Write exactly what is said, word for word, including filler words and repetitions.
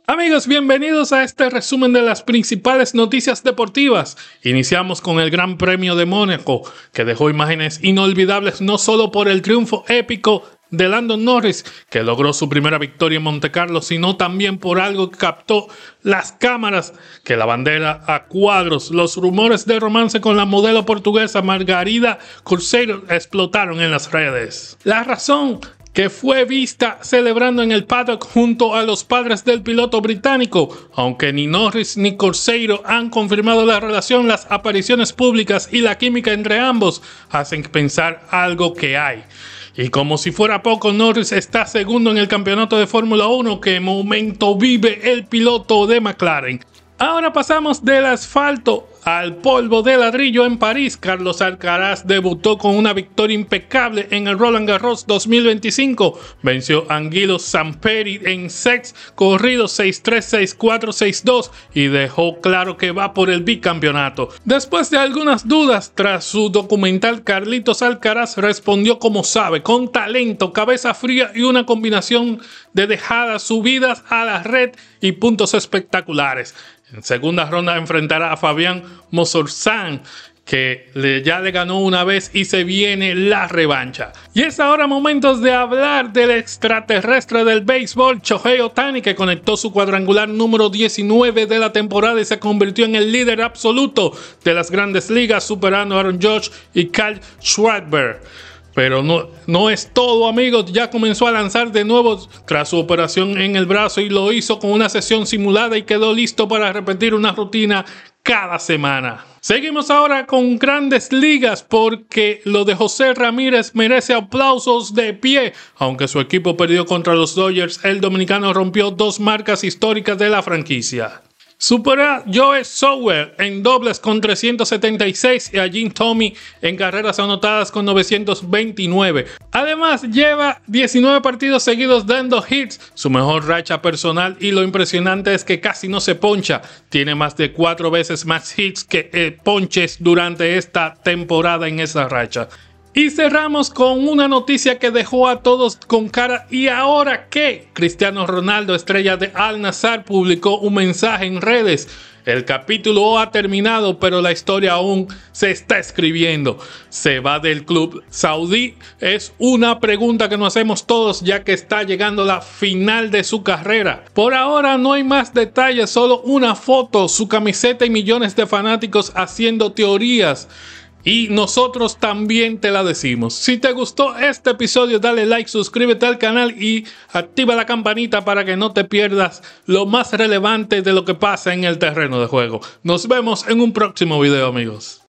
Amigos, bienvenidos a este resumen de las principales noticias deportivas. Iniciamos con el Gran Premio de Mónaco, que dejó imágenes inolvidables no solo por el triunfo épico de Lando Norris, que logró su primera victoria en Montecarlo, sino también por algo que captó las cámaras, que la bandera a cuadros, los rumores de romance con la modelo portuguesa Margarida Corseiro explotaron en las redes. La razón, que fue vista celebrando en el paddock junto a los padres del piloto británico. Aunque ni Norris ni Corseiro han confirmado la relación, las apariciones públicas y la química entre ambos hacen pensar algo que hay. Y como si fuera poco, Norris está segundo en el campeonato de Fórmula uno que en momento vive el piloto de McLaren. Ahora pasamos del asfalto al polvo de ladrillo en París. Carlos Alcaraz debutó con una victoria impecable en el Roland Garros dos mil veinticinco. Venció a Angelo Samperi en sets corridos seis tres, seis cuatro, seis dos y dejó claro que va por el bicampeonato. Después de algunas dudas tras su documental, Carlitos Alcaraz respondió como sabe, con talento, cabeza fría y una combinación de dejadas, subidas a la red y puntos espectaculares. En segunda ronda enfrentará a Fabián Mozorzán, que le, ya le ganó una vez y se viene la revancha. Y es ahora momentos de hablar del extraterrestre del béisbol, Shohei Ohtani, que conectó su cuadrangular número diecinueve de la temporada y se convirtió en el líder absoluto de las grandes ligas, superando a Aaron Judge y Kyle Schwarber. Pero no, no es todo, amigos. Ya comenzó a lanzar de nuevo tras su operación en el brazo y lo hizo con una sesión simulada y quedó listo para repetir una rutina cada semana. Seguimos ahora con Grandes Ligas porque lo de José Ramírez merece aplausos de pie. Aunque su equipo perdió contra los Dodgers, el dominicano rompió dos marcas históricas de la franquicia. Superó a Joe Sauer en dobles con trescientos setenta y seis y a Jim Thome en carreras anotadas con novecientos veintinueve. Además, lleva diecinueve partidos seguidos dando hits, su mejor racha personal, y lo impresionante es que casi no se poncha. Tiene más de cuatro veces más hits que eh, ponches durante esta temporada en esa racha. Y cerramos con una noticia que dejó a todos con cara ¿y ahora qué? Cristiano Ronaldo, estrella de Al Nassr, publicó un mensaje en redes. El capítulo ha terminado, pero la historia aún se está escribiendo. ¿Se va del club saudí? Es una pregunta que nos hacemos todos, ya que está llegando la final de su carrera. Por ahora no hay más detalles, solo una foto, su camiseta y millones de fanáticos haciendo teorías. Y nosotros también te la decimos. Si te gustó este episodio, dale like, suscríbete al canal y activa la campanita para que no te pierdas lo más relevante de lo que pasa en el terreno de juego. Nos vemos en un próximo video, amigos.